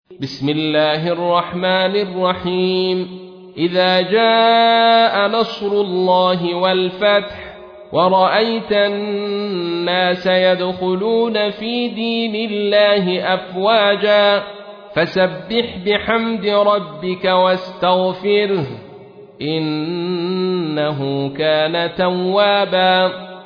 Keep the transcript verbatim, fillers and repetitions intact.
بسم الله الرحمن الرحيم إذا جاء نصر الله والفتح ورأيت الناس يدخلون في دين الله أفواجا فسبح بحمد ربك واستغفره إنه كان توابا